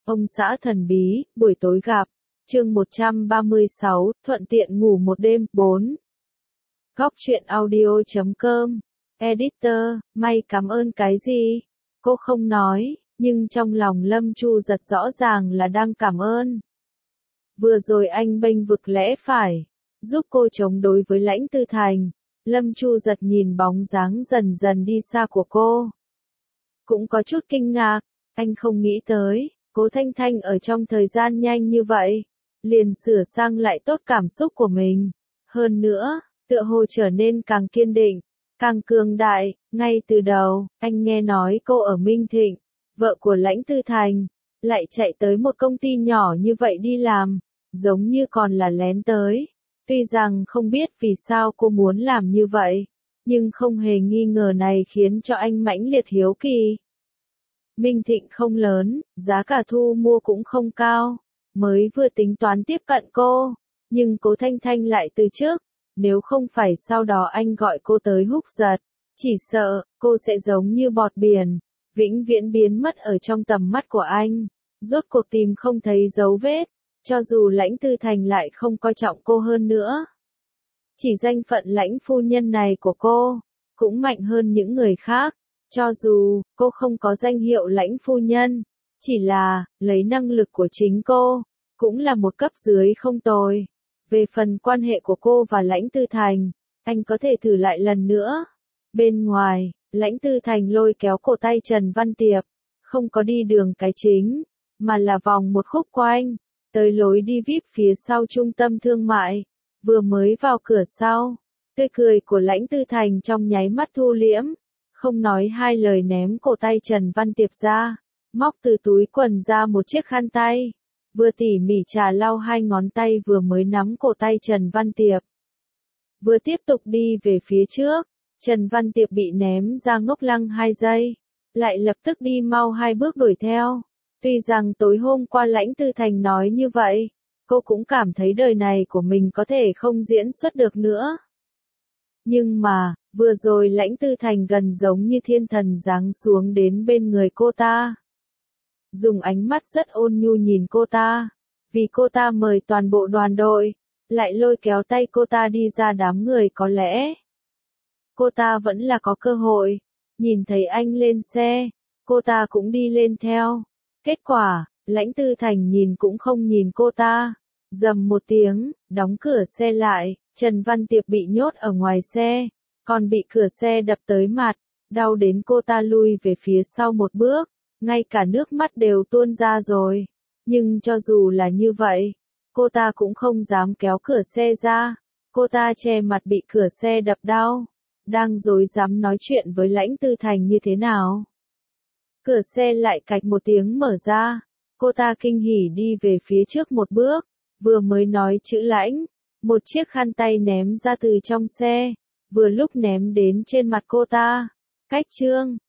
Ông xã thần bí, buổi tối gặp. Chương 136, thuận tiện ngủ một đêm, 4. Góc truyện audio.com. Editor, may cảm ơn cái gì? Cô không nói, nhưng trong lòng Lâm Chu Giật rõ ràng là đang cảm ơn. Vừa rồi anh bênh vực lẽ phải, giúp cô chống đối với Lãnh Tư Thành. Lâm Chu Giật nhìn bóng dáng dần dần đi xa của cô. Cũng có chút kinh ngạc, anh không nghĩ tới, Cố Thanh Thanh ở trong thời gian nhanh như vậy, liền sửa sang lại tốt cảm xúc của mình. Hơn nữa, tựa hồ trở nên càng kiên định, càng cường đại. Ngay từ đầu, anh nghe nói cô ở Minh Thịnh, vợ của Lãnh Tư Thành, lại chạy tới một công ty nhỏ như vậy đi làm, giống như còn là lén tới. Tuy rằng không biết vì sao cô muốn làm như vậy, nhưng không hề nghi ngờ này khiến cho anh mãnh liệt hiếu kỳ. Minh Thịnh không lớn, giá cả thu mua cũng không cao, mới vừa tính toán tiếp cận cô, nhưng Cố Thanh Thanh lại từ trước, nếu không phải sau đó anh gọi cô tới húc giật, chỉ sợ, cô sẽ giống như bọt biển, vĩnh viễn biến mất ở trong tầm mắt của anh, rốt cuộc tìm không thấy dấu vết, cho dù Lãnh Tư Thành lại không coi trọng cô hơn nữa. Chỉ danh phận Lãnh phu nhân này của cô, cũng mạnh hơn những người khác. Cho dù, cô không có danh hiệu Lãnh phu nhân, chỉ là, lấy năng lực của chính cô, cũng là một cấp dưới không tồi. Về phần quan hệ của cô và Lãnh Tư Thành, anh có thể thử lại lần nữa. Bên ngoài, Lãnh Tư Thành lôi kéo cổ tay Trần Văn Tiệp, không có đi đường cái chính, mà là vòng một khúc quanh, tới lối đi VIP phía sau trung tâm thương mại. Vừa mới vào cửa sau, tươi cười của Lãnh Tư Thành trong nháy mắt thu liễm. Không nói hai lời ném cổ tay Trần Văn Tiệp ra, móc từ túi quần ra một chiếc khăn tay, vừa tỉ mỉ trà lau hai ngón tay vừa mới nắm cổ tay Trần Văn Tiệp. Vừa tiếp tục đi về phía trước, Trần Văn Tiệp bị ném ra ngốc lăng 2 giây, lại lập tức đi mau 2 bước đuổi theo. Tuy rằng tối hôm qua Lãnh Tư Thành nói như vậy, cô cũng cảm thấy đời này của mình có thể không diễn xuất được nữa. Nhưng mà, vừa rồi Lãnh Tư Thành gần giống như thiên thần giáng xuống đến bên người cô ta. Dùng ánh mắt rất ôn nhu nhìn cô ta, vì cô ta mời toàn bộ đoàn đội, lại lôi kéo tay cô ta đi ra đám người có lẽ. Cô ta vẫn là có cơ hội, nhìn thấy anh lên xe, cô ta cũng đi lên theo. Kết quả, Lãnh Tư Thành nhìn cũng không nhìn cô ta, rầm một tiếng, đóng cửa xe lại. Trần Văn Tiệp bị nhốt ở ngoài xe, còn bị cửa xe đập tới mặt, đau đến cô ta lui về phía sau một bước, ngay cả nước mắt đều tuôn ra rồi. Nhưng cho dù là như vậy, cô ta cũng không dám kéo cửa xe ra, cô ta che mặt bị cửa xe đập đau, đang rối rắm nói chuyện với Lãnh Tư Thành như thế nào. Cửa xe lại cạch một tiếng mở ra, cô ta kinh hỉ đi về phía trước một bước, vừa mới nói chữ Lãnh. Một chiếc khăn tay ném ra từ trong xe, vừa lúc ném đến trên mặt cô ta. Cách chương